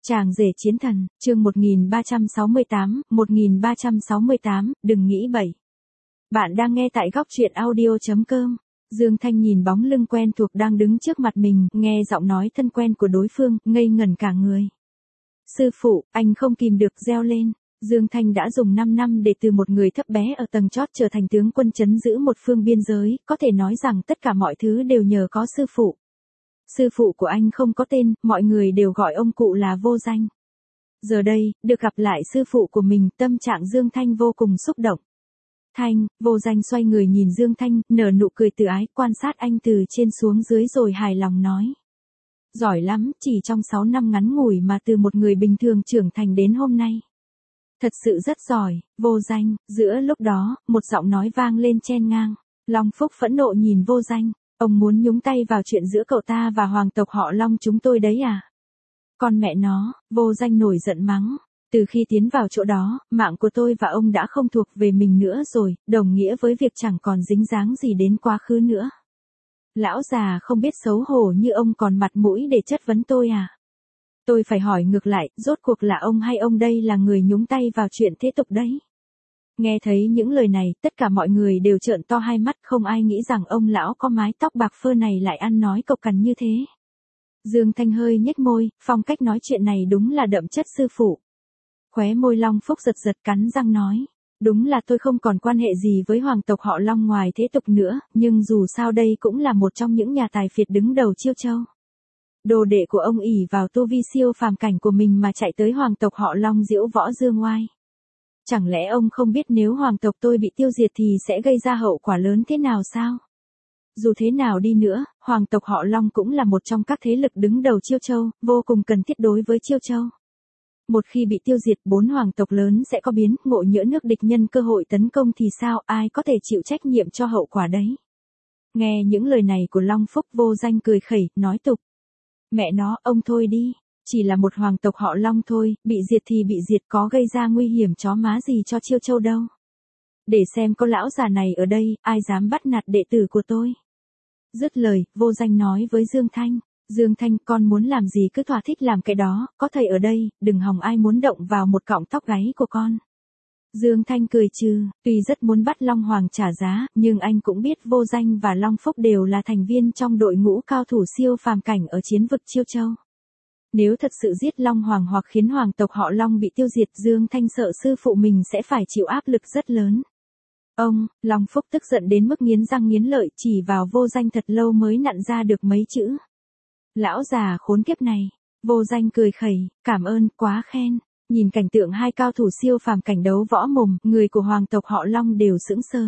Chàng rể chiến thần, chương 1368, đừng nghĩ bậy. Bạn đang nghe tại góc truyện audio.com. Dương Thanh nhìn bóng lưng quen thuộc đang đứng trước mặt mình, nghe giọng nói thân quen của đối phương, ngây ngẩn cả người. Sư phụ, anh không kìm được reo lên. Dương Thanh đã dùng 5 năm để từ một người thấp bé ở tầng chót trở thành tướng quân trấn giữ một phương biên giới, có thể nói rằng tất cả mọi thứ đều nhờ có sư phụ. Sư phụ của anh không có tên, mọi người đều gọi ông cụ là Vô Danh. Giờ đây, được gặp lại sư phụ của mình, tâm trạng Dương Thanh vô cùng xúc động. Thanh, Vô Danh xoay người nhìn Dương Thanh, nở nụ cười từ ái, quan sát anh từ trên xuống dưới rồi hài lòng nói. Giỏi lắm, chỉ trong 6 năm ngắn ngủi mà từ một người bình thường trưởng thành đến hôm nay. Thật sự rất giỏi, Vô Danh. Giữa lúc đó, một giọng nói vang lên chen ngang. Long Phúc phẫn nộ nhìn Vô Danh. Ông muốn nhúng tay vào chuyện giữa cậu ta và hoàng tộc họ Long chúng tôi đấy à? Con mẹ nó, Vô Danh nổi giận mắng. Từ khi tiến vào chỗ đó, mạng của tôi và ông đã không thuộc về mình nữa rồi, đồng nghĩa với việc chẳng còn dính dáng gì đến quá khứ nữa. Lão già không biết xấu hổ như ông còn mặt mũi để chất vấn tôi à? Tôi phải hỏi ngược lại, rốt cuộc là ông hay ông đây là người nhúng tay vào chuyện thế tục đấy? Nghe thấy những lời này, tất cả mọi người đều trợn to hai mắt, không ai nghĩ rằng ông lão có mái tóc bạc phơ này lại ăn nói cộc cằn như thế. Dương Thanh hơi nhếch môi, phong cách nói chuyện này đúng là đậm chất sư phụ. Khóe môi Long Phúc giật giật cắn răng nói. Đúng là tôi không còn quan hệ gì với hoàng tộc họ Long ngoài thế tục nữa, nhưng dù sao đây cũng là một trong những nhà tài phiệt đứng đầu Chiêu Châu. Đồ đệ của ông ỷ vào tu vi siêu phàm cảnh của mình mà chạy tới hoàng tộc họ Long diễu võ dương oai. Chẳng lẽ ông không biết nếu hoàng tộc tôi bị tiêu diệt thì sẽ gây ra hậu quả lớn thế nào sao? Dù thế nào đi nữa, hoàng tộc họ Long cũng là một trong các thế lực đứng đầu Chiêu Châu, vô cùng cần thiết đối với Chiêu Châu. Một khi bị tiêu diệt, 4 hoàng tộc lớn sẽ có biến, ngộ nhỡ nước địch nhân cơ hội tấn công thì sao, ai có thể chịu trách nhiệm cho hậu quả đấy? Nghe những lời này của Long Phúc, Vô Danh cười khẩy, nói tục. Mẹ nó, ông thôi đi. Chỉ là một hoàng tộc họ Long thôi, bị diệt thì bị diệt, có gây ra nguy hiểm chó má gì cho Chiêu Châu đâu. Để xem có lão già này ở đây, ai dám bắt nạt đệ tử của tôi. Dứt lời, Vô Danh nói với Dương Thanh. Dương Thanh, con muốn làm gì cứ thỏa thích làm cái đó, có thầy ở đây, đừng hòng ai muốn động vào một cọng tóc gáy của con. Dương Thanh cười trừ, tuy rất muốn bắt Long Hoàng trả giá, nhưng anh cũng biết Vô Danh và Long Phúc đều là thành viên trong đội ngũ cao thủ siêu phàm cảnh ở chiến vực Chiêu Châu. Nếu thật sự giết Long Hoàng hoặc khiến hoàng tộc họ Long bị tiêu diệt, Dương Thanh sợ sư phụ mình sẽ phải chịu áp lực rất lớn. Ông, Long Phúc tức giận đến mức nghiến răng nghiến lợi, chỉ vào Vô Danh thật lâu mới nặn ra được mấy chữ. Lão già khốn kiếp này. Vô Danh cười khẩy, cảm ơn, quá khen. Nhìn cảnh tượng hai cao thủ siêu phàm cảnh đấu võ mồm, người của hoàng tộc họ Long đều sững sờ.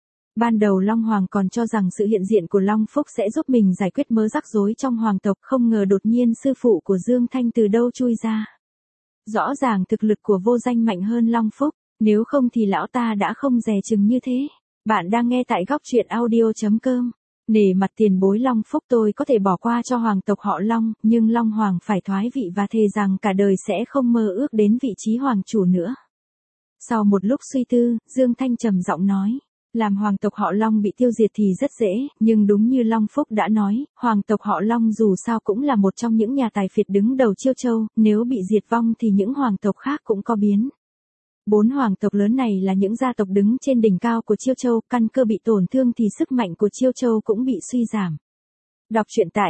Ban đầu Long Hoàng còn cho rằng sự hiện diện của Long Phúc sẽ giúp mình giải quyết mớ rắc rối trong hoàng tộc, không ngờ đột nhiên sư phụ của Dương Thanh từ đâu chui ra. Rõ ràng thực lực của Vô Danh mạnh hơn Long Phúc, nếu không thì lão ta đã không dè chừng như thế. Bạn đang nghe tại góc truyện audio.com. Nể mặt tiền bối Long Phúc, tôi có thể bỏ qua cho hoàng tộc họ Long, nhưng Long Hoàng phải thoái vị và thề rằng cả đời sẽ không mơ ước đến vị trí hoàng chủ nữa. Sau một lúc suy tư, Dương Thanh trầm giọng nói. Làm hoàng tộc họ Long bị tiêu diệt thì rất dễ, nhưng đúng như Long Phúc đã nói, hoàng tộc họ Long dù sao cũng là một trong những nhà tài phiệt đứng đầu Chiêu Châu, nếu bị diệt vong thì những hoàng tộc khác cũng có biến. 4 hoàng tộc lớn này là những gia tộc đứng trên đỉnh cao của Chiêu Châu, căn cơ bị tổn thương thì sức mạnh của Chiêu Châu cũng bị suy giảm. Đọc truyện tại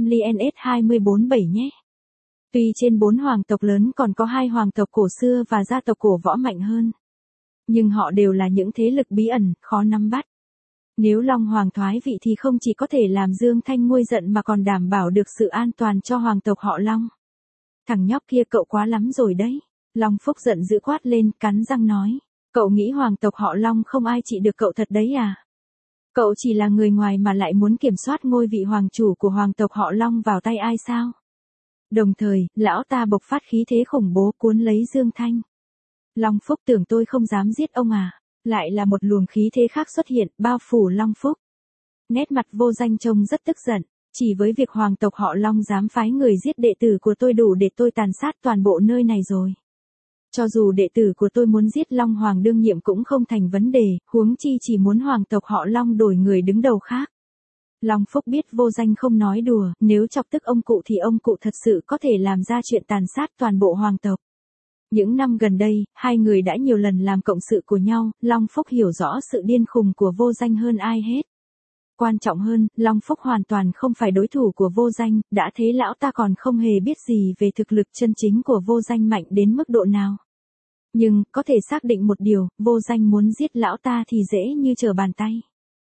t-amlians247 nhé. Tuy trên 4 hoàng tộc lớn còn có 2 hoàng tộc cổ xưa và gia tộc cổ võ mạnh hơn, nhưng họ đều là những thế lực bí ẩn, khó nắm bắt. Nếu Long Hoàng thoái vị thì không chỉ có thể làm Dương Thanh nguôi giận mà còn đảm bảo được sự an toàn cho hoàng tộc họ Long. Thằng nhóc kia cậu quá lắm rồi đấy. Long Phúc giận dữ quát lên, cắn răng nói. Cậu nghĩ hoàng tộc họ Long không ai trị được cậu thật đấy à? Cậu chỉ là người ngoài mà lại muốn kiểm soát ngôi vị hoàng chủ của hoàng tộc họ Long vào tay ai sao? Đồng thời, lão ta bộc phát khí thế khủng bố cuốn lấy Dương Thanh. Long Phúc tưởng tôi không dám giết ông à? Lại là một luồng khí thế khác xuất hiện, bao phủ Long Phúc. Nét mặt Vô Danh trông rất tức giận. Chỉ với việc hoàng tộc họ Long dám phái người giết đệ tử của tôi đủ để tôi tàn sát toàn bộ nơi này rồi. Cho dù đệ tử của tôi muốn giết Long Hoàng đương nhiệm cũng không thành vấn đề, huống chi chỉ muốn hoàng tộc họ Long đổi người đứng đầu khác. Long Phúc biết Vô Danh không nói đùa, nếu chọc tức ông cụ thì ông cụ thật sự có thể làm ra chuyện tàn sát toàn bộ hoàng tộc. Những năm gần đây, hai người đã nhiều lần làm cộng sự của nhau, Long Phúc hiểu rõ sự điên khùng của Vô Danh hơn ai hết. Quan trọng hơn, Long Phúc hoàn toàn không phải đối thủ của Vô Danh, đã thế lão ta còn không hề biết gì về thực lực chân chính của Vô Danh mạnh đến mức độ nào. Nhưng, có thể xác định một điều, Vô Danh muốn giết lão ta thì dễ như trở bàn tay.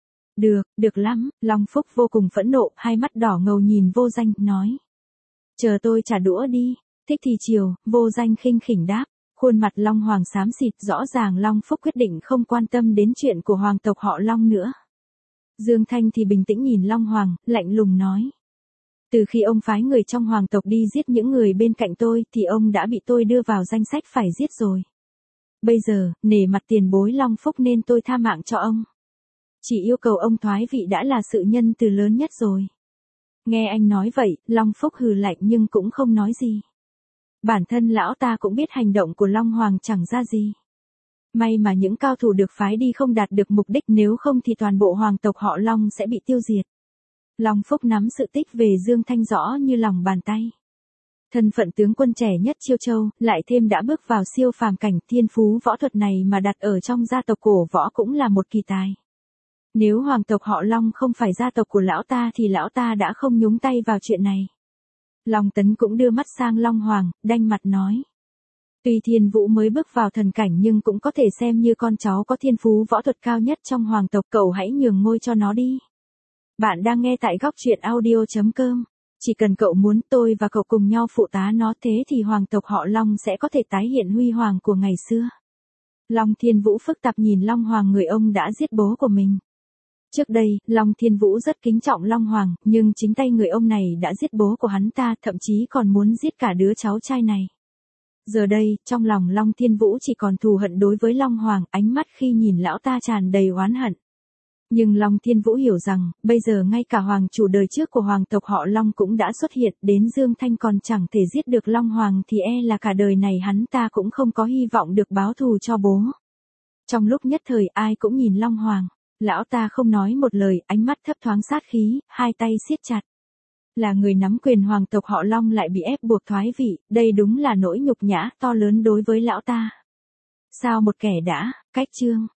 Được lắm, Long Phúc vô cùng phẫn nộ, hai mắt đỏ ngầu nhìn Vô Danh, nói. Chờ tôi trả đũa đi, thích thì chiều, Vô Danh khinh khỉnh đáp. Khuôn mặt Long Hoàng xám xịt, rõ ràng Long Phúc quyết định không quan tâm đến chuyện của hoàng tộc họ Long nữa. Dương Thanh thì bình tĩnh nhìn Long Hoàng, lạnh lùng nói. Từ khi ông phái người trong hoàng tộc đi giết những người bên cạnh tôi thì ông đã bị tôi đưa vào danh sách phải giết rồi. Bây giờ, nể mặt tiền bối Long Phúc nên tôi tha mạng cho ông. Chỉ yêu cầu ông thoái vị đã là sự nhân từ lớn nhất rồi. Nghe anh nói vậy, Long Phúc hừ lạnh nhưng cũng không nói gì. Bản thân lão ta cũng biết hành động của Long Hoàng chẳng ra gì. May mà những cao thủ được phái đi không đạt được mục đích, nếu không thì toàn bộ hoàng tộc họ Long sẽ bị tiêu diệt. Long Phúc nắm sự tích về Dương Thanh rõ như lòng bàn tay. Thân phận tướng quân trẻ nhất Chiêu Châu, lại thêm đã bước vào siêu phàm cảnh, thiên phú võ thuật này mà đặt ở trong gia tộc cổ võ cũng là một kỳ tài. Nếu hoàng tộc họ Long không phải gia tộc của lão ta thì lão ta đã không nhúng tay vào chuyện này. Long Tấn cũng đưa mắt sang Long Hoàng, đanh mặt nói. Tuy Thiên Vũ mới bước vào thần cảnh nhưng cũng có thể xem như con cháu có thiên phú võ thuật cao nhất trong hoàng tộc, cậu hãy nhường ngôi cho nó đi. Bạn đang nghe tại góc truyện audio.com. Chỉ cần cậu muốn, tôi và cậu cùng nhau phụ tá nó, thế thì hoàng tộc họ Long sẽ có thể tái hiện huy hoàng của ngày xưa. Long Thiên Vũ phức tạp nhìn Long Hoàng, người ông đã giết bố của mình. Trước đây, Long Thiên Vũ rất kính trọng Long Hoàng, nhưng chính tay người ông này đã giết bố của hắn ta, thậm chí còn muốn giết cả đứa cháu trai này. Giờ đây, trong lòng Long Thiên Vũ chỉ còn thù hận đối với Long Hoàng, ánh mắt khi nhìn lão ta tràn đầy oán hận. Nhưng Long Thiên Vũ hiểu rằng, bây giờ ngay cả hoàng chủ đời trước của hoàng tộc họ Long cũng đã xuất hiện, đến Dương Thanh còn chẳng thể giết được Long Hoàng thì e là cả đời này hắn ta cũng không có hy vọng được báo thù cho bố. Trong lúc nhất thời ai cũng nhìn Long Hoàng, lão ta không nói một lời, ánh mắt thấp thoáng sát khí, hai tay siết chặt. Là người nắm quyền hoàng tộc họ Long lại bị ép buộc thoái vị, đây đúng là nỗi nhục nhã to lớn đối với lão ta. Sao một kẻ đã, cách chương.